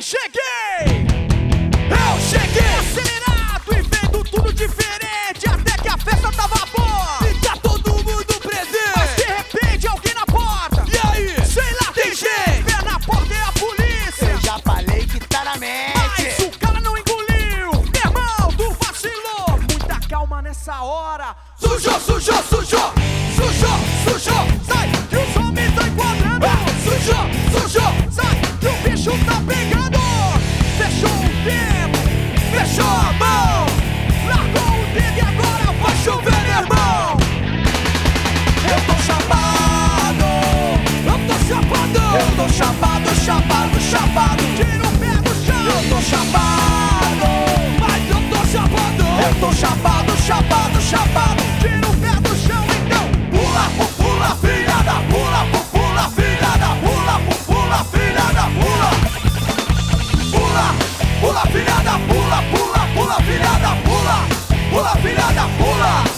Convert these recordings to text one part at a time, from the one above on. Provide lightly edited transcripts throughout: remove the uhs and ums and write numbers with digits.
cheguei! Eu cheguei! Acelerado e vendo tudo diferente, até que a festa tava boa e tá todo mundo presente. Mas de repente alguém na porta, e aí? Sei lá, tem gente! Pé na porta é a polícia. Eu já falei que tá na mente. Mas o cara não engoliu. Meu irmão, tu vacilou. Muita calma nessa hora. Sujou, sujou, sujou, sujou, sujou. Sai, que os homens tão enquadrando. Sujou, sujou. Sai, que o bicho tá pegando. Fechou o tempo, Fechou a mão. largou o dedo e agora Vai chover, meu irmão. Eu tô chapado, Eu tô chapado. eu tô chapado, chapado, chapado. Tira o pé do chão. Eu tô chapado. Mas eu tô chapado. Eu tô chapado, chapado, chapado. Tira o pé do chão, então. Pula, pula, filha da pula, pula, filha da pula, pula, filha da pula. Pula, pula, filha da pula, pula, pula, filha da pula, pula, filha da pula.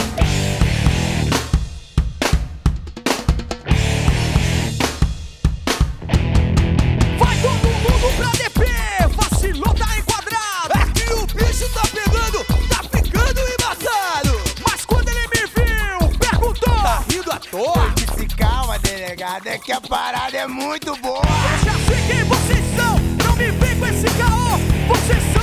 Vai todo mundo pra DP. Vacilou, tá enquadrado. É que o bicho tá pegando, tá ficando embaçado. Mas quando ele me viu, perguntou: Tá rindo à toa? Eu disse calma, delegado, é que a parada é muito boa. Eu já sei quem vocês são. Não me vem com esse caô. Vocês